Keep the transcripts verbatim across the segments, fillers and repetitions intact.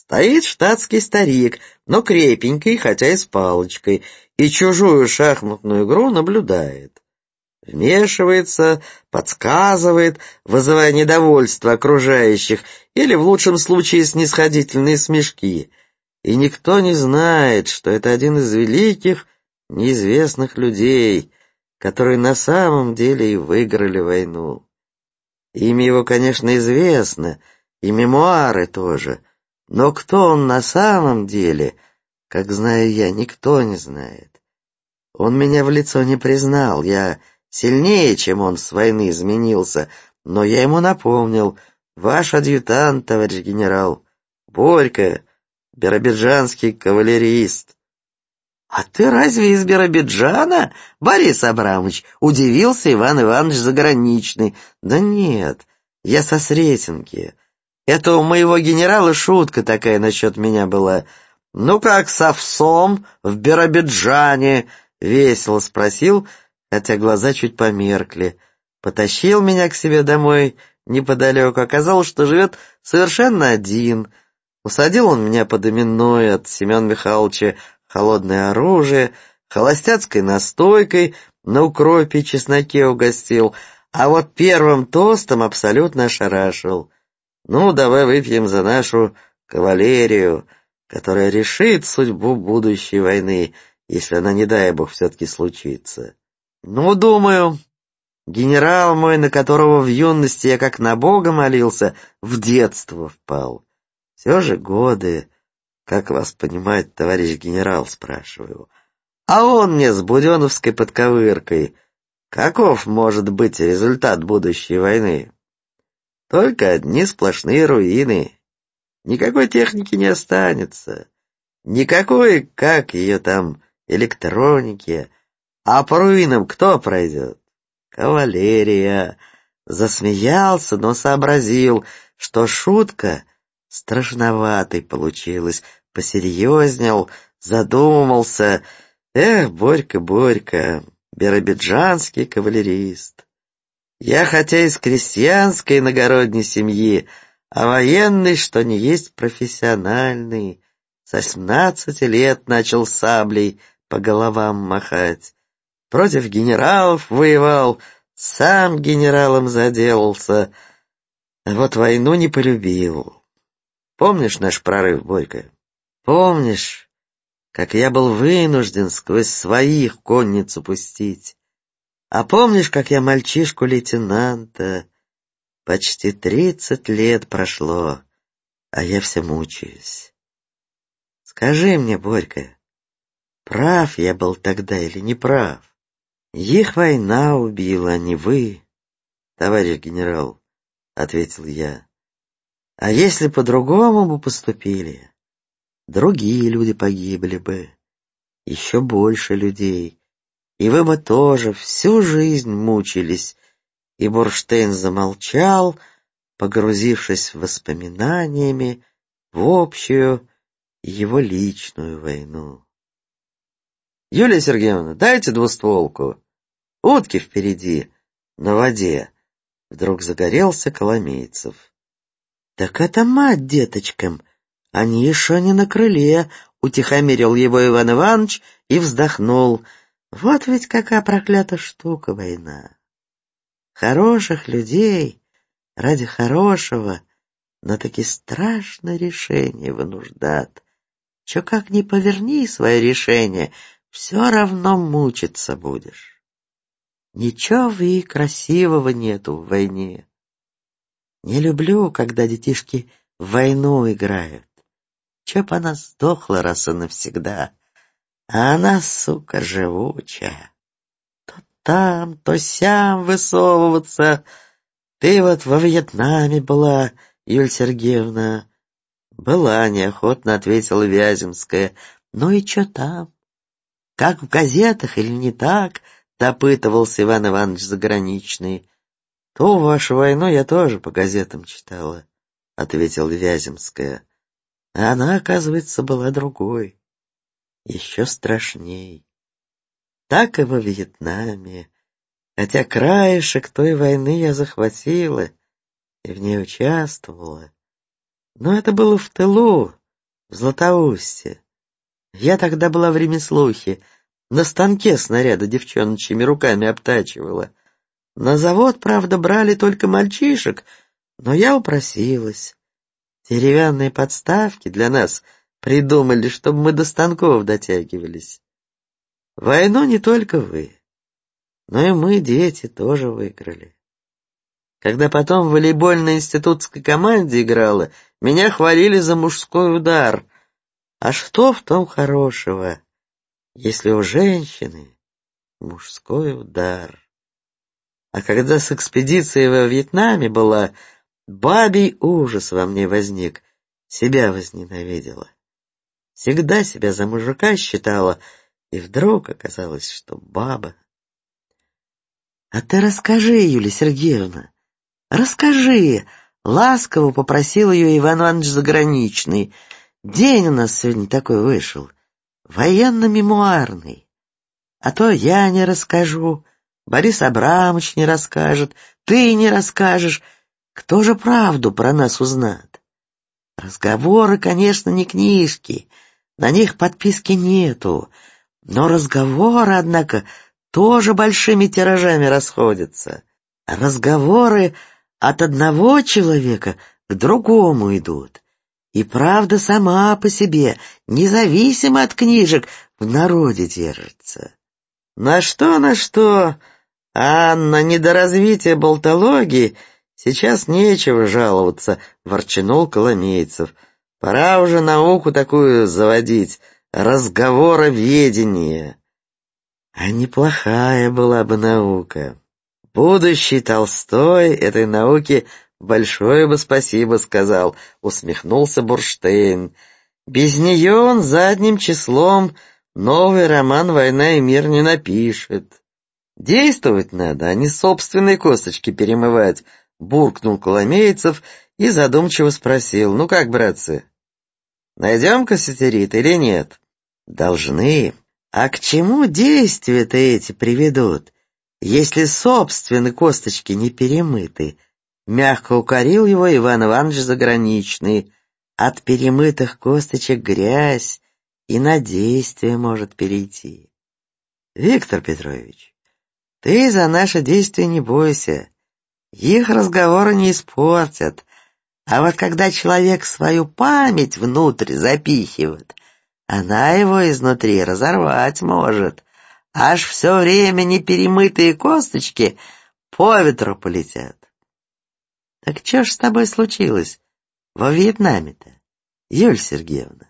Стоит штатский старик, но крепенький, хотя и с палочкой, и чужую шахматную игру наблюдает. Вмешивается, подсказывает, вызывая недовольство окружающих или, в лучшем случае, снисходительные смешки. И никто не знает, что это один из великих, неизвестных людей, которые на самом деле и выиграли войну. Имя его, конечно, известно, и мемуары тоже, но кто он на самом деле, как знаю я, никто не знает. Он меня в лицо не признал, я сильнее, чем он с войны изменился, но я ему напомнил: ваш адъютант, товарищ генерал, Борька, биробиджанский кавалерист. — А ты разве из Биробиджана, Борис Абрамович? — удивился Иван Иванович Заграничный. — Да нет, я со Сретенки. Это у моего генерала шутка такая насчет меня была. — Ну как с овсом в Биробиджане? — весело спросил, хотя глаза чуть померкли. Потащил меня к себе домой неподалеку. Оказалось, что живет совершенно один. Усадил он меня под именной от Семена Михайловича холодное оружие, холостяцкой настойкой на укропе и чесноке угостил, а вот первым тостом абсолютно ошарашил. Ну, давай выпьем за нашу кавалерию, которая решит судьбу будущей войны, если она, не дай бог, все-таки случится. Ну, думаю, генерал мой, на которого в юности я как на Бога молился, в детство впал. Все же годы, как вас понимать, товарищ генерал, спрашиваю. А он мне с буденовской подковыркой. Каков может быть результат будущей войны? Только одни сплошные руины. Никакой техники не останется. Никакой, как ее там, электроники. А по руинам кто пройдет? Кавалерия. Засмеялся, но сообразил, что шутка страшноватой получилась. Посерьезнел, задумался. Эх, Борька, Борька, биробиджанский кавалерист. Я хотя из крестьянской иногородней семьи, а военный, что не есть профессиональный. Со семнадцати лет начал саблей по головам махать. Против генералов воевал, сам генералом заделался. А вот войну не полюбил. Помнишь наш прорыв, Борька? Помнишь, как я был вынужден сквозь своих конницу пустить? А помнишь, как я мальчишку-лейтенанта? Почти тридцать лет прошло, а я все мучаюсь. Скажи мне, Борька, прав я был тогда или не прав? Их война убила, а не вы, товарищ генерал, — ответил я. А если по-другому бы поступили, другие люди погибли бы, еще больше людей, и вы бы тоже всю жизнь мучились. И Бурштейн замолчал, погрузившись воспоминаниями в общую его личную войну. — Юлия Сергеевна, дайте двустволку. Утки впереди, на воде. Вдруг загорелся Коломейцев. — Так это мать деточкам, они еще не на крыле, — утихомирил его Иван Иванович и вздохнул. Вот ведь какая проклятая штука война. Хороших людей ради хорошего на такие страшные решения вынуждат. Че как ни поверни свое решение, все равно мучиться будешь. Ничего и красивого нету в войне. Не люблю, когда детишки в войну играют. Че б она сдохла раз и навсегда, а она, сука, живучая. То там, то сям высовываться. Ты вот во Вьетнаме была, Юлия Сергеевна. Была, неохотно ответила Вяземская. Ну и че там? Как в газетах или не так? Допытывался Иван Иванович Заграничный. Ту вашу войну я тоже по газетам читала, ответила Вяземская. А она, оказывается, была другой, еще страшней. Так и во Вьетнаме, хотя краешек той войны я захватила и в ней участвовала. Но это было в тылу, в Златоусте. Я тогда была в ремеслухе, на станке снаряды девчоночьими руками обтачивала. На завод, правда, брали только мальчишек, но я упросилась. Деревянные подставки для нас придумали, чтобы мы до станков дотягивались. Войну не только вы, но и мы, дети, тоже выиграли. Когда потом в волейбольной институтской команде играла, меня хвалили за мужской удар. А что в том хорошего, если у женщины мужской удар? А когда с экспедицией во Вьетнаме была, бабий ужас во мне возник, себя возненавидела. Всегда себя за мужика считала, и вдруг оказалось, что баба. А ты расскажи, Юлия Сергеевна, расскажи, ласково попросил ее Иван Иванович Заграничный. День у нас сегодня такой вышел, военно-мемуарный. А то я не расскажу, Борис Абрамович не расскажет, ты не расскажешь. Кто же правду про нас узнает? Разговоры, конечно, не книжки, на них подписки нету, но разговоры, однако, тоже большими тиражами расходятся. Разговоры от одного человека к другому идут. И правда сама по себе, независимо от книжек, в народе держится. На что, на что, а на недоразвитие болтологии сейчас нечего жаловаться, ворчанул Коломейцев. Пора уже науку такую заводить, разговороведение. А неплохая была бы наука. Будущий Толстой этой науке большое бы спасибо сказал, усмехнулся Бурштейн. Без нее он задним числом новый роман «Война и мир» не напишет. Действовать надо, а не собственные косточки перемывать, буркнул Коломейцев и задумчиво спросил: ну как, братцы, найдем кассетерит или нет? Должны. А к чему действия-то эти приведут, если собственные косточки не перемыты? Мягко укорил его Иван Иванович Заграничный. От перемытых косточек грязь и на действие может перейти. Виктор Петрович, ты за наши действия не бойся. Их разговоры не испортят. А вот когда человек свою память внутрь запихивает, она его изнутри разорвать может. Аж все время неперемытые косточки по ветру полетят. Так что ж с тобой случилось во Вьетнаме-то, Юлия Сергеевна?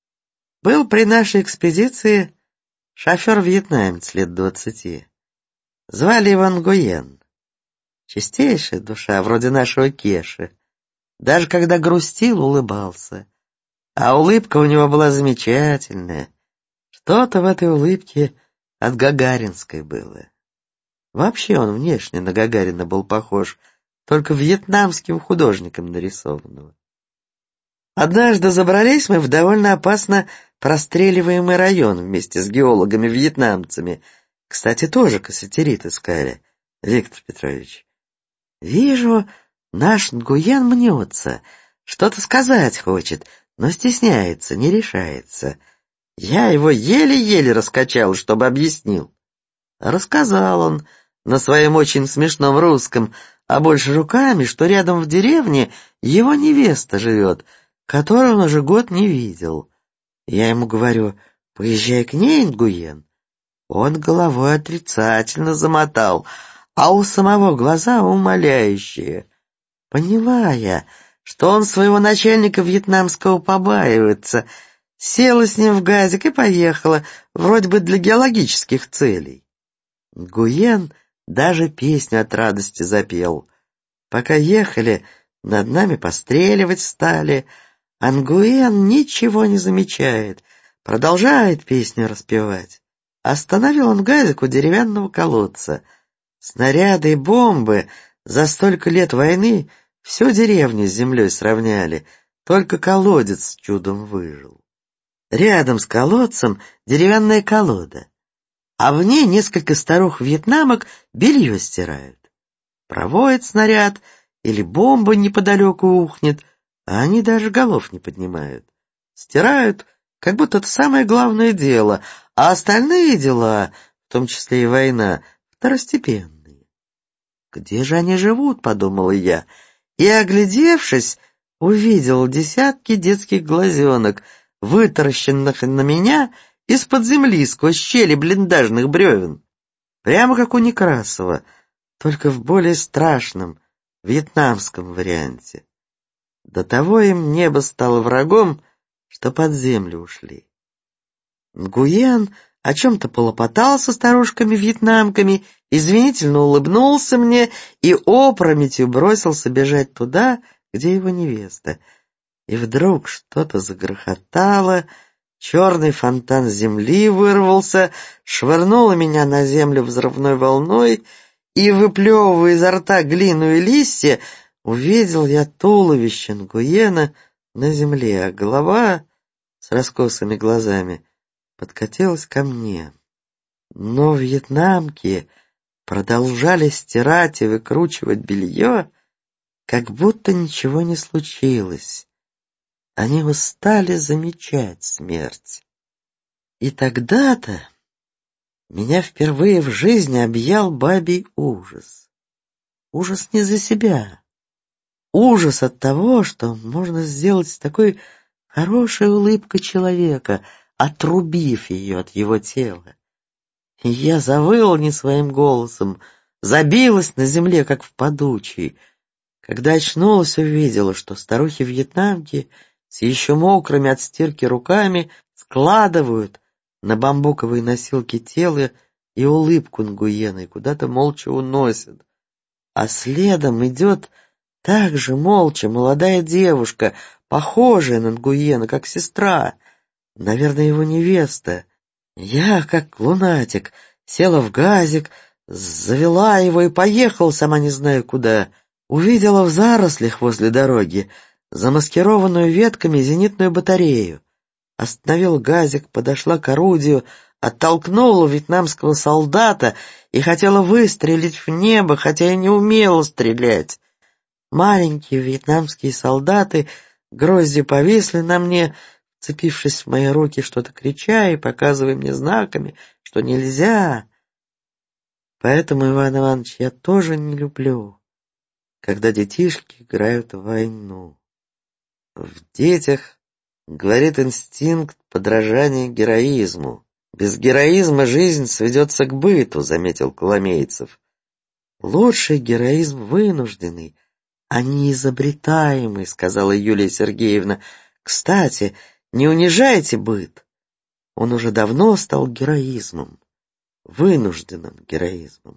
Был при нашей экспедиции шофер-вьетнамец лет двадцати. Звали его Нгуен. Чистейшая душа, вроде нашего Кеши. Даже когда грустил, улыбался. А улыбка у него была замечательная. Что-то в этой улыбке от гагаринской было. Вообще он внешне на Гагарина был похож, только вьетнамским художником нарисованного. Однажды забрались мы в довольно опасно простреливаемый район вместе с геологами-вьетнамцами. Кстати, тоже кассетерит искали, Виктор Петрович. Вижу, наш Нгуен мнется, что-то сказать хочет, но стесняется, не решается. Я его еле-еле раскачал, чтобы объяснил. Рассказал он на своем очень смешном русском, а больше руками, что рядом в деревне его невеста живет, которую он уже год не видел. Я ему говорю: поезжай к ней, Нгуен. Он головой отрицательно замотал, а у самого глаза умоляющие. Поняла я, что он своего начальника вьетнамского побаивается, села с ним в газик и поехала, вроде бы для геологических целей. Нгуен даже песню от радости запел. Пока ехали, над нами постреливать стали, а Нгуен ничего не замечает, продолжает песню распевать. Остановил он газик у деревянного колодца. Снаряды и бомбы за столько лет войны всю деревню с землей сравняли, только колодец чудом выжил. Рядом с колодцем деревянная колода, а в ней несколько старух-вьетнамок белье стирают. Проводит снаряд или бомба неподалеку ухнет, а они даже голов не поднимают. Стирают, как будто это самое главное дело, а остальные дела, в том числе и война, второстепенные. «Где же они живут?» — подумала я, и, оглядевшись, увидел десятки детских глазенок, вытаращенных на меня из-под земли сквозь щели блиндажных бревен. Прямо как у Некрасова, только в более страшном, вьетнамском варианте. До того им небо стало врагом, что под землю ушли. Нгуен о чем-то полопотал со старушками-вьетнамками, извинительно улыбнулся мне и опрометью бросился бежать туда, где его невеста. И вдруг что-то загрохотало, черный фонтан земли вырвался, швырнуло меня на землю взрывной волной, и, выплевывая изо рта глину и листья, увидел я туловище Нгуена на земле, а голова с раскосыми глазами подкатилась ко мне. Но вьетнамки продолжали стирать и выкручивать белье, как будто ничего не случилось. Они устали замечать смерть. И тогда-то меня впервые в жизни объял бабий ужас. Ужас не за себя. Ужас от того, что можно сделать с такой хорошей улыбкой человека, отрубив ее от его тела. И я завыла не своим голосом, забилась на земле, как в подучий. Когда очнулась, увидела, что старухи-вьетнамки с еще мокрыми от стирки руками складывают на бамбуковые носилки тела и улыбку Нгуена и куда-то молча уносят. А следом идет так же молча молодая девушка, похожая на Нгуена, как сестра, наверное, его невеста. Я, как лунатик, села в газик, завела его и поехала, сама не знаю куда. Увидела в зарослях возле дороги замаскированную ветками зенитную батарею. Остановила газик, подошла к орудию, оттолкнула вьетнамского солдата и хотела выстрелить в небо, хотя и не умела стрелять. Маленькие вьетнамские солдаты гроздью повисли на мне, вцепившись в мои руки, что-то крича и показывая мне знаками, что нельзя. Поэтому, Иван Иванович, я тоже не люблю, когда детишки играют в войну. В детях говорит инстинкт подражания героизму. Без героизма жизнь сведется к быту, заметил Коломейцев. Лучший героизм вынужденный, а не изобретаемый, сказала Юлия Сергеевна. Кстати, не унижайте быт. Он уже давно стал героизмом, вынужденным героизмом.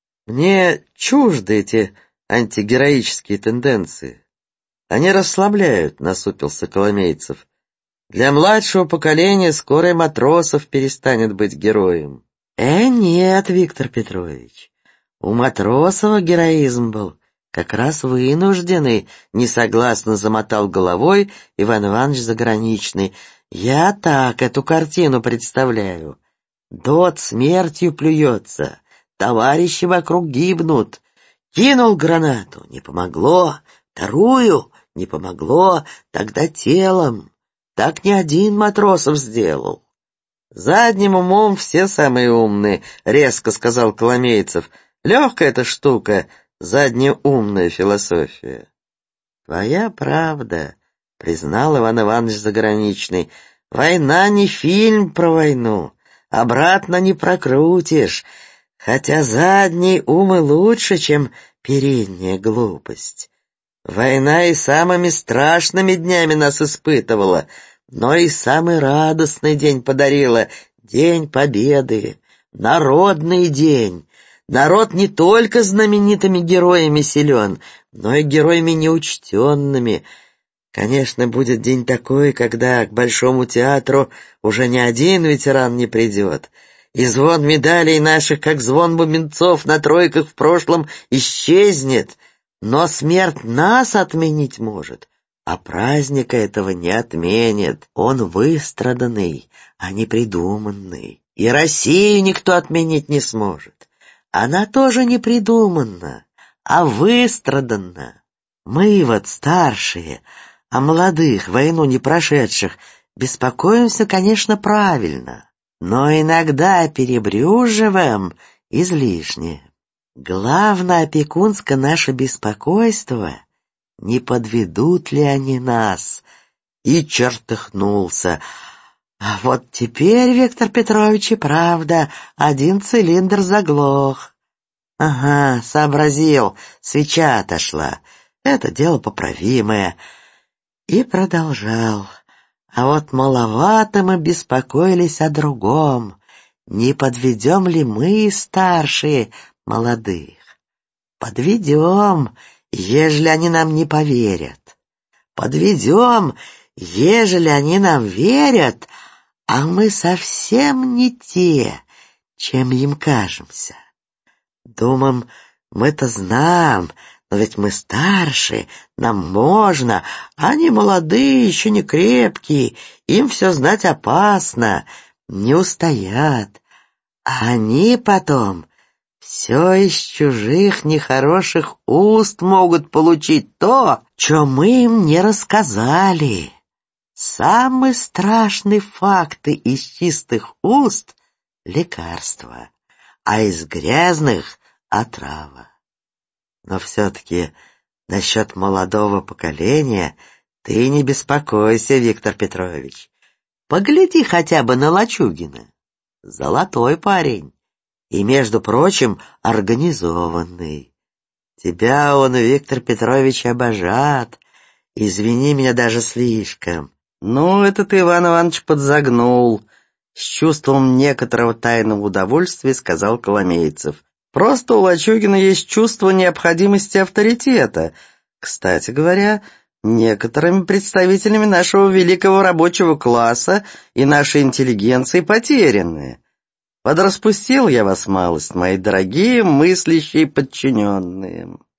Мне чужды эти антигероические тенденции. Они расслабляют, насупился Коломейцев. Для младшего поколения скоро и Матросов перестанет быть героем. Э, нет, Виктор Петрович, у Матросова героизм был как раз вынужденный, несогласно замотал головой Иван Иванович Заграничный. Я так эту картину представляю. Дот смертью плюется, товарищи вокруг гибнут. Кинул гранату, не помогло, вторую, не помогло, тогда телом. Так не один Матросов сделал. Задним умом все самые умные, резко сказал Коломейцев. Легкая эта штука, заднеумная философия. Твоя правда, признал Иван Иванович Заграничный. Война не фильм про войну, обратно не прокрутишь, хотя задний ум и лучше, чем передняя глупость. Война и самыми страшными днями нас испытывала, но и самый радостный день подарила — День Победы, народный день. Народ не только знаменитыми героями силен, но и героями неучтенными. Конечно, будет день такой, когда к Большому театру уже ни один ветеран не придет, и звон медалей наших, как звон бубенцов на тройках в прошлом, исчезнет. Но смерть нас отменить может, а праздника этого не отменит. Он выстраданный, а не придуманный. И Россию никто отменить не сможет. Она тоже не придуманна, а выстраданна. Мы вот старшие, а молодых, войну не прошедших, Беспокоимся, конечно, правильно, но иногда перебрюживаем излишне. Главное опекунское наше беспокойство, не подведут ли они нас. И чертыхнулся. А вот теперь, Виктор Петрович, и правда, один цилиндр заглох. Ага, сообразил, свеча отошла. Это дело поправимое. И продолжал. А вот маловато мы беспокоились о другом. Не подведем ли мы, старшие, молодых? Подведем, ежели они нам не поверят. Подведем, ежели они нам верят, а мы совсем не те, чем им кажемся. Думаем, мы-то знаем, но ведь мы старше, нам можно, а они молодые, еще не крепкие, им все знать опасно, не устоят. А они потом все из чужих нехороших уст могут получить то, что мы им не рассказали. Самые страшные факты из чистых уст — лекарства, а из грязных — отрава. Но все-таки насчет молодого поколения ты не беспокойся, Виктор Петрович. Погляди хотя бы на Лачугина. Золотой парень. И, между прочим, организованный. Тебя он, Виктор Петрович, обожат. Извини меня даже слишком. Ну, это ты, Иван Иванович, подзагнул. С чувством некоторого тайного удовольствия сказал Коломейцев. Просто у Лачугина есть чувство необходимости авторитета. Кстати говоря, некоторыми представителями нашего великого рабочего класса и нашей интеллигенции потерянные. Подраспустил я вас малость, мои дорогие мыслящие подчиненные.